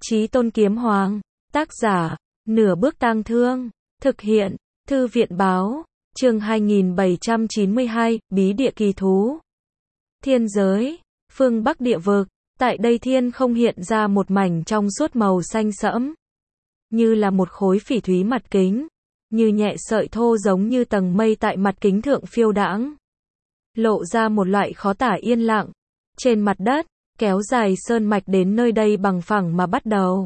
Chí Tôn Kiếm Hoàng, tác giả, Nửa Bước Tang Thương, thực hiện, Thư viện báo, chương 2792, Bí địa kỳ thú. Thiên giới, phương Bắc địa vực, tại đây thiên không hiện ra một mảnh trong suốt màu xanh sẫm, như là một khối phỉ thúy mặt kính, như nhẹ sợi thô giống như tầng mây tại mặt kính thượng phiêu đãng, lộ ra một loại khó tả yên lặng. Trên mặt đất, kéo dài sơn mạch đến nơi đây bằng phẳng mà bắt đầu.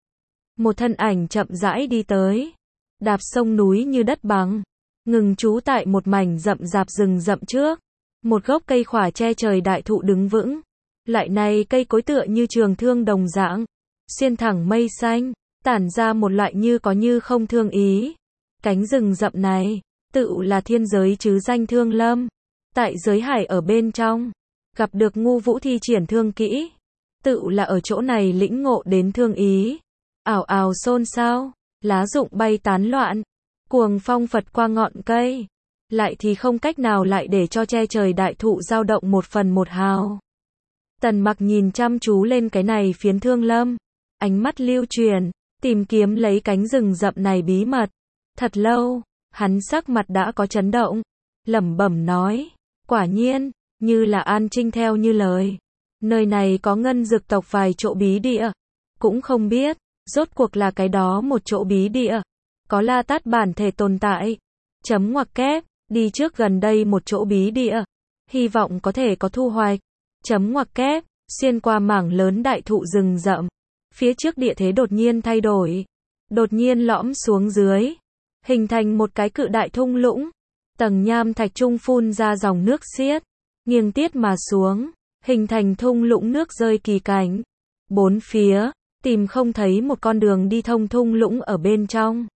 Một thân ảnh chậm rãi đi tới, đạp sông núi như đất bằng, ngừng trú tại một mảnh rậm rạp rừng rậm trước. Một gốc cây khỏa che trời đại thụ đứng vững. Loại này cây cối tựa như trường thương đồng dạng, xuyên thẳng mây xanh, tản ra một loại như có như không thương ý. Cánh rừng rậm này, tự là thiên giới chứ danh Thương Lâm. Tại giới hải ở bên trong, gặp được Ngu Vũ thi triển thương kỹ, tự là ở chỗ này lĩnh ngộ đến thương ý. Ảo ảo xôn xao, lá rụng bay tán loạn, cuồng phong phật qua ngọn cây, lại thì không cách nào lại để cho che trời đại thụ dao động một phần một hào. Tần Mặc nhìn chăm chú lên cái này phiến Thương Lâm, ánh mắt lưu truyền, tìm kiếm lấy cánh rừng rậm này bí mật. Thật lâu, hắn sắc mặt đã có chấn động, lẩm bẩm nói, quả nhiên, như là An Trinh theo như lời, nơi này có ngân dực tộc vài chỗ bí địa, cũng không biết, rốt cuộc là cái đó một chỗ bí địa, có La Tát bản thể tồn tại. Chấm ngoặc kép, đi trước gần đây một chỗ bí địa, hy vọng có thể có thu hoạch. Chấm ngoặc kép, xuyên qua mảng lớn đại thụ rừng rậm, phía trước địa thế đột nhiên thay đổi, đột nhiên lõm xuống dưới, hình thành một cái cự đại thung lũng, tầng nham thạch trung phun ra dòng nước xiết, nghiêng tiết mà xuống, hình thành thung lũng nước rơi kỳ cảnh. Bốn phía, tìm không thấy một con đường đi thông thung lũng ở bên trong.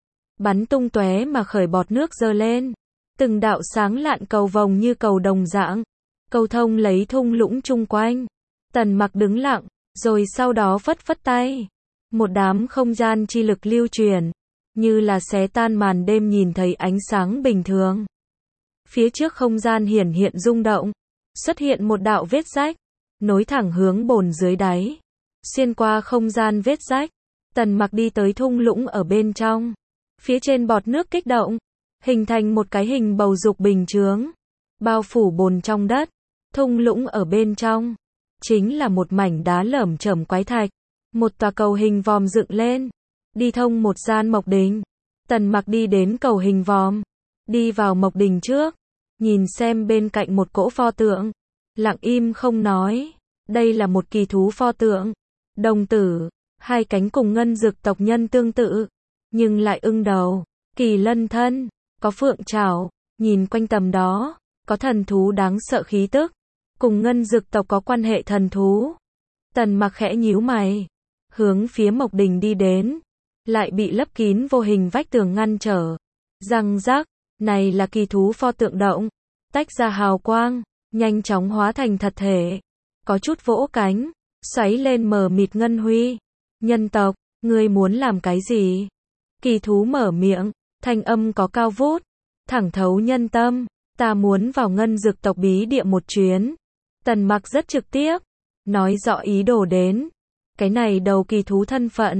Bắn tung tóe mà khởi bọt nước dơ lên, từng đạo sáng lạn cầu vồng như cầu đồng dạng, cầu thông lấy thung lũng chung quanh. Tần Mặc đứng lặng, rồi sau đó phất phất tay. Một đám không gian chi lực lưu truyền, như là xé tan màn đêm nhìn thấy ánh sáng bình thường. Phía trước không gian hiển hiện rung động, xuất hiện một đạo vết rách, nối thẳng hướng bồn dưới đáy. Xuyên qua không gian vết rách, Tần Mặc đi tới thung lũng ở bên trong. Phía trên bọt nước kích động, hình thành một cái hình bầu dục bình chướng, bao phủ bồn trong đất. Thung lũng ở bên trong, chính là một mảnh đá lởm chởm quái thạch. Một tòa cầu hình vòm dựng lên, đi thông một gian mộc đình. Tần Mặc đi đến cầu hình vòm, đi vào mộc đình trước, nhìn xem bên cạnh một cỗ pho tượng, lặng im không nói. Đây là một kỳ thú pho tượng, đồng tử, hai cánh cùng ngân dực tộc nhân tương tự, nhưng lại ưng đầu, kỳ lân thân, có phượng trảo, nhìn quanh tầm đó, có thần thú đáng sợ khí tức, cùng ngân dực tộc có quan hệ thần thú. Tần Mặc khẽ nhíu mày, hướng phía mộc đình đi đến, lại bị lấp kín vô hình vách tường ngăn trở. Răng rắc, này là kỳ thú pho tượng động, tách ra hào quang, nhanh chóng hóa thành thật thể, có chút vỗ cánh, xoáy lên mờ mịt ngân huy. Nhân tộc, ngươi muốn làm cái gì? Kỳ thú mở miệng, thanh âm có cao vút, thẳng thấu nhân tâm. Ta muốn vào ngân dực tộc bí địa một chuyến. Tần Mặc rất trực tiếp, nói rõ ý đồ đến. Cái này đầu kỳ thú thân phận,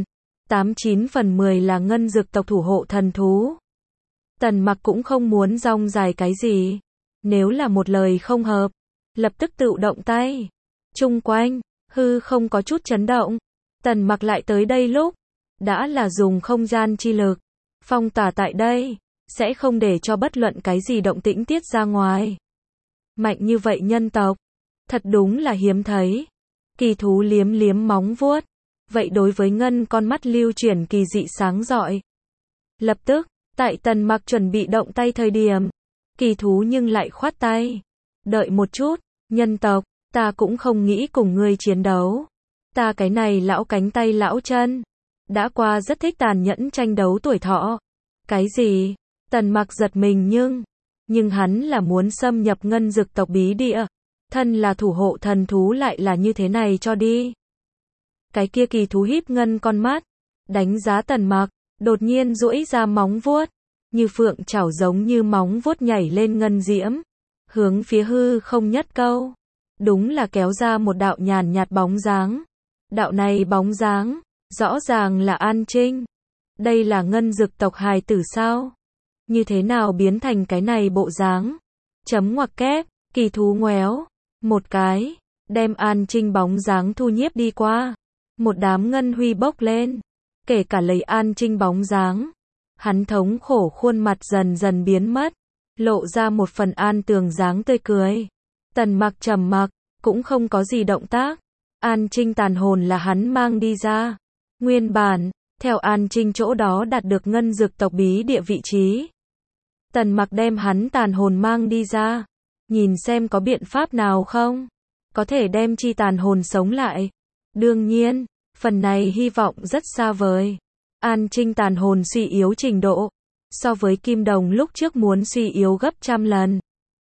89 phần 10 là ngân dực tộc thủ hộ thần thú. Tần Mặc cũng không muốn rong dài cái gì. Nếu là một lời không hợp, lập tức tự động tay. Chung quanh, hư không có chút chấn động. Tần Mặc lại tới đây lúc, đã là dùng không gian chi lực, phong tỏa tại đây, sẽ không để cho bất luận cái gì động tĩnh tiết ra ngoài. Mạnh như vậy nhân tộc, thật đúng là hiếm thấy. Kỳ thú liếm liếm móng vuốt, vậy đối với ngân con mắt lưu chuyển kỳ dị sáng rọi. Lập tức, tại Tần Mặc chuẩn bị động tay thời điểm, kỳ thú nhưng lại khoát tay. Đợi một chút, nhân tộc, ta cũng không nghĩ cùng ngươi chiến đấu. Ta cái này lão cánh tay lão chân, đã qua rất thích tàn nhẫn tranh đấu tuổi thọ. Cái gì? Tần Mặc giật mình nhưng hắn là muốn xâm nhập ngân dực tộc bí địa. Thân là thủ hộ thần thú lại là như thế này cho đi. Cái kia kỳ thú híp ngân con mắt, đánh giá Tần Mặc, đột nhiên duỗi ra móng vuốt, như phượng chảo giống như móng vuốt nhảy lên ngân diễm, hướng phía hư không nhất câu. Đúng là kéo ra một đạo nhàn nhạt bóng dáng. Đạo này bóng dáng, Rõ ràng là An Trinh. Đây là ngân dực tộc hài tử sao? Như thế nào biến thành cái này bộ dáng? Chấm ngoặc kép, kỳ thú ngoéo. Một cái, đem An Trinh bóng dáng thu nhiếp đi qua. Một đám ngân huy bốc lên. Kể cả lấy An Trinh bóng dáng. Hắn thống khổ khuôn mặt dần dần biến mất. Lộ ra một phần an tường dáng tươi cười. Tần Mặc trầm mặc, cũng không có gì động tác. An Trinh tàn hồn là hắn mang đi ra. Nguyên bản, theo An Trinh chỗ đó đạt được ngân dực tộc bí địa vị trí. Tần Mặc đem hắn tàn hồn mang đi ra. Nhìn xem có biện pháp nào không? Có thể đem chi tàn hồn sống lại. Đương nhiên, phần này hy vọng rất xa vời. An Trinh tàn hồn suy yếu trình độ. So với Kim Đồng lúc trước muốn suy yếu gấp trăm lần.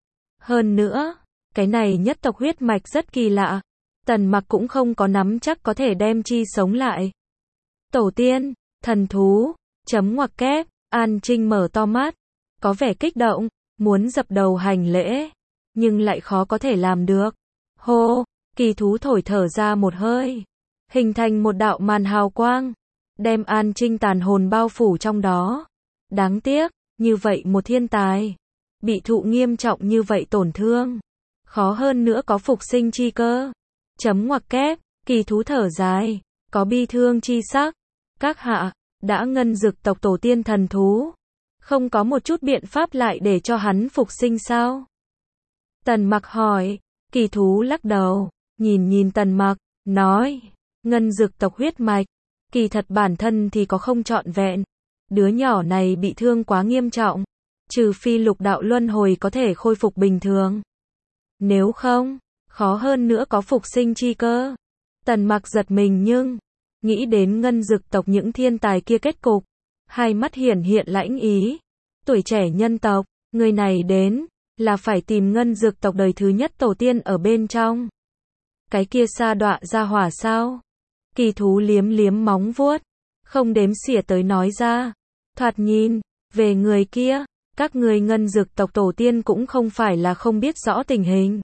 Hơn nữa, cái này nhất tộc huyết mạch rất kỳ lạ. Tần Mặc cũng không có nắm chắc có thể đem chi sống lại. Tổ tiên, thần thú, chấm ngoặc kép, An Trinh mở to mắt. Có vẻ kích động, muốn dập đầu hành lễ. Nhưng lại khó có thể làm được. Hô, kỳ thú thổi thở ra một hơi. Hình thành một đạo màn hào quang. Đem An Trinh tàn hồn bao phủ trong đó. Đáng tiếc, như vậy một thiên tài. Bị thụ nghiêm trọng như vậy tổn thương. Khó hơn nữa có phục sinh chi cơ. Chấm ngoặc kép, kỳ thú thở dài. Có bi thương chi sắc. Các hạ, đã ngân dực tộc tổ tiên thần thú. Không có một chút biện pháp lại để cho hắn phục sinh sao? Tần Mặc hỏi. Kỳ thú lắc đầu. Nhìn Tần Mặc, nói. Ngân dực tộc huyết mạch. Kỳ thật bản thân thì có không trọn vẹn. Đứa nhỏ này bị thương quá nghiêm trọng. Trừ phi lục đạo luân hồi có thể khôi phục bình thường. Nếu không, khó hơn nữa có phục sinh chi cơ. Tần Mặc giật mình nhưng, nghĩ đến ngân dực tộc những thiên tài kia kết cục. Hai mắt hiển hiện lãnh ý. Tuổi trẻ nhân tộc, người này đến, là phải tìm ngân dực tộc đời thứ nhất tổ tiên ở bên trong. Cái kia sa đọa ra hỏa sao? Kỳ thú liếm liếm móng vuốt. Không đếm xỉa tới nói ra. Thoạt nhìn, về người kia, các người ngân dực tộc tổ tiên cũng không phải là không biết rõ tình hình.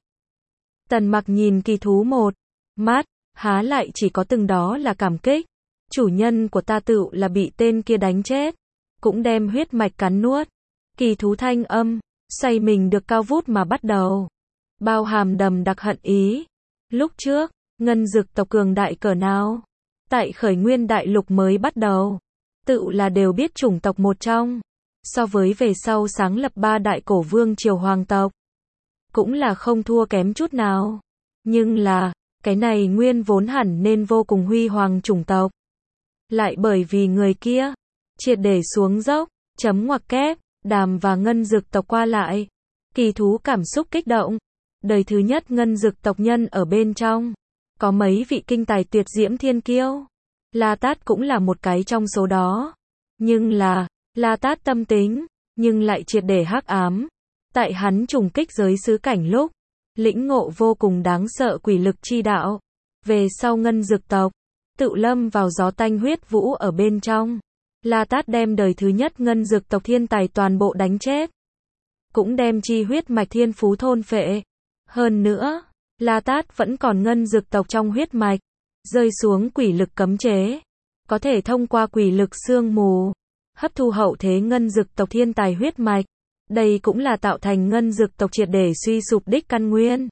Tần Mặc nhìn kỳ thú một mắt, há lại chỉ có từng đó là cảm kích. Chủ nhân của ta tựu là bị tên kia đánh chết, cũng đem huyết mạch cắn nuốt. Kỳ thú thanh âm, xoay mình được cao vút mà bắt đầu. Bao hàm đầm đặc hận ý. Lúc trước, ngân dực tộc cường đại cỡ nào? Tại khởi nguyên đại lục mới bắt đầu. Tựu là đều biết chủng tộc một trong. So với về sau sáng lập 3 đại cổ vương triều hoàng tộc. Cũng là không thua kém chút nào. Nhưng là, cái này nguyên vốn hẳn nên vô cùng huy hoàng chủng tộc. Lại bởi vì người kia, triệt để xuống dốc, chấm ngoặc kép, đàm và ngân dực tộc qua lại. Kỳ thú cảm xúc kích động. Đời thứ nhất ngân dực tộc nhân ở bên trong. Có mấy vị kinh tài tuyệt diễm thiên kiêu. La Tát cũng là một cái trong số đó. Nhưng là, La Tát tâm tính, nhưng lại triệt để hắc ám. Tại hắn trùng kích giới xứ cảnh lúc, lĩnh ngộ vô cùng đáng sợ quỷ lực chi đạo. Về sau ngân dực tộc, tự lâm vào gió tanh huyết vũ ở bên trong. La Tát đem đời thứ nhất ngân dực tộc thiên tài toàn bộ đánh chết. Cũng đem chi huyết mạch thiên phú thôn phệ. Hơn nữa, La Tát vẫn còn ngân dực tộc trong huyết mạch. Rơi xuống quỷ lực cấm chế. Có thể thông qua quỷ lực sương mù. Hấp thu hậu thế ngân dực tộc thiên tài huyết mạch. Đây cũng là tạo thành ngân dực tộc triệt để suy sụp đích căn nguyên.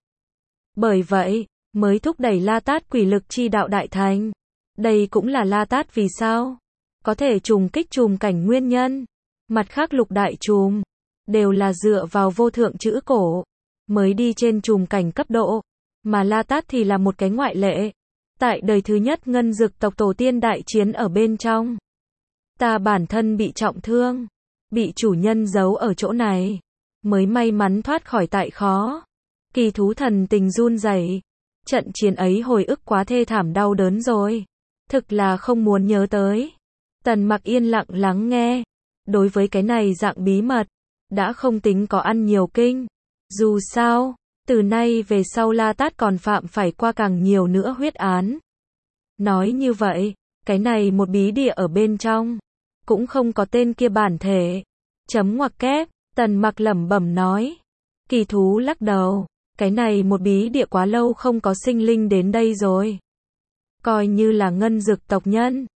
Bởi vậy, mới thúc đẩy La Tát quỷ lực chi đạo đại thành. Đây cũng là La Tát vì sao? Có thể trùng kích trùm cảnh nguyên nhân. Mặt khác lục đại trùm. Đều là dựa vào vô thượng chữ cổ. Mới đi trên trùm cảnh cấp độ. Mà La Tát thì là một cái ngoại lệ. Tại đời thứ nhất ngân dực tộc tổ tiên đại chiến ở bên trong. Ta bản thân bị trọng thương. Bị chủ nhân giấu ở chỗ này. Mới may mắn thoát khỏi tại khó. Kỳ thú thần tình run rẩy. Trận chiến ấy hồi ức quá thê thảm đau đớn rồi. Thực là không muốn nhớ tới. Tần Mặc yên lặng lắng nghe. Đối với cái này dạng bí mật. Đã không tính có ăn nhiều kinh. Dù sao, từ nay về sau La Tát còn phạm phải qua càng nhiều nữa huyết án. Nói như vậy, cái này một bí địa ở bên trong. Cũng không có tên kia bản thể. Chấm ngoặc kép, Tần Mặc lẩm bẩm nói. Kỳ thú lắc đầu. Cái này một bí địa quá lâu không có sinh linh đến đây rồi. Coi như là ngân dực tộc nhân.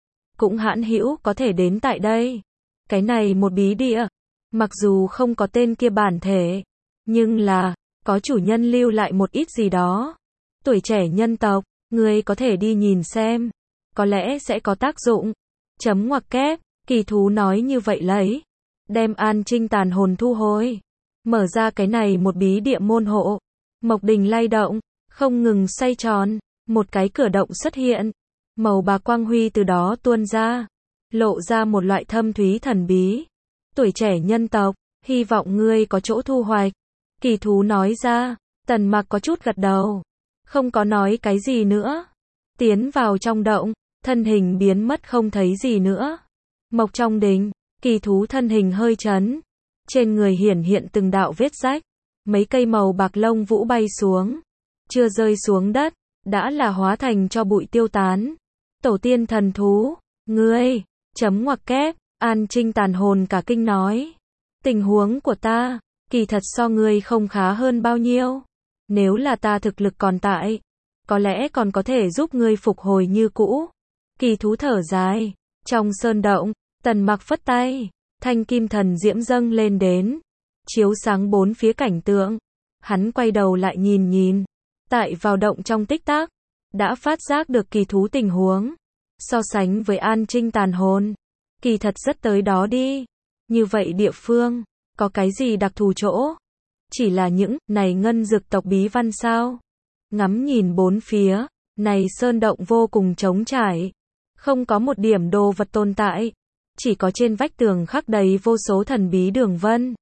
cũng hãn hữu có thể đến tại đây. Cái này một bí địa, mặc dù không có tên kia bản thể, nhưng là, có chủ nhân lưu lại một ít gì đó. Tuổi trẻ nhân tộc, ngươi có thể đi nhìn xem, có lẽ sẽ có tác dụng. Chấm ngoặc kép, kỳ thú nói như vậy lấy, đem An Trinh tàn hồn thu hồi, mở ra cái này một bí địa môn hộ. Mộc đình lay động, không ngừng xoay tròn, một cái cửa động xuất hiện, màu bạc quang huy từ đó tuôn ra, lộ ra một loại thâm thúy thần bí. Tuổi trẻ nhân tộc, hy vọng ngươi có chỗ thu hoạch. Kỳ thú nói ra, Tần Mặc có chút gật đầu, không có nói cái gì nữa. Tiến vào trong động, thân hình biến mất không thấy gì nữa. Mộc trong đình, kỳ thú thân hình hơi chấn, trên người hiển hiện từng đạo vết rách, mấy cây màu bạc lông vũ bay xuống, chưa rơi xuống đất, đã là hóa thành cho bụi tiêu tán. Tổ tiên thần thú, ngươi, chấm ngoặc kép, An Trinh tàn hồn cả kinh nói. Tình huống của ta, kỳ thật so ngươi không khá hơn bao nhiêu. Nếu là ta thực lực còn tại, có lẽ còn có thể giúp ngươi phục hồi như cũ. Kỳ thú thở dài, trong sơn động, Tần Mặc phất tay, thanh kim thần diễm dâng lên đến, chiếu sáng bốn phía cảnh tượng. Hắn quay đầu lại nhìn nhìn, tại vào động trong tích tắc, đã phát giác được kỳ thú tình huống. So sánh với An Trinh tàn hồn, kỳ thật rất tới đó đi. Như vậy địa phương, có cái gì đặc thù chỗ? Chỉ là những này ngân dực tộc bí văn sao? Ngắm nhìn bốn phía, này sơn động vô cùng trống trải, không có một điểm đồ vật tồn tại, chỉ có trên vách tường khắc đầy vô số thần bí đường vân.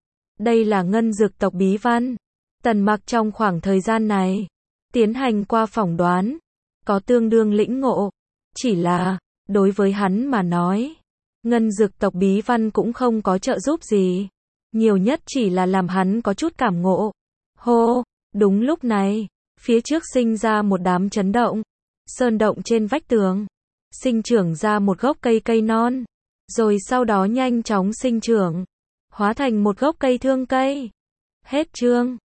Đây là ngân dực tộc bí văn. Tần Mặc trong khoảng thời gian này, tiến hành qua phỏng đoán, có tương đương lĩnh ngộ. Chỉ là, đối với hắn mà nói, ngân dực tộc bí văn cũng không có trợ giúp gì. Nhiều nhất chỉ là làm hắn có chút cảm ngộ. Hô, đúng lúc này, phía trước sinh ra một đám chấn động. Sơn động trên vách tường, sinh trưởng ra một gốc cây non, rồi sau đó nhanh chóng sinh trưởng, hóa thành một gốc cây thương cây. Hết chương.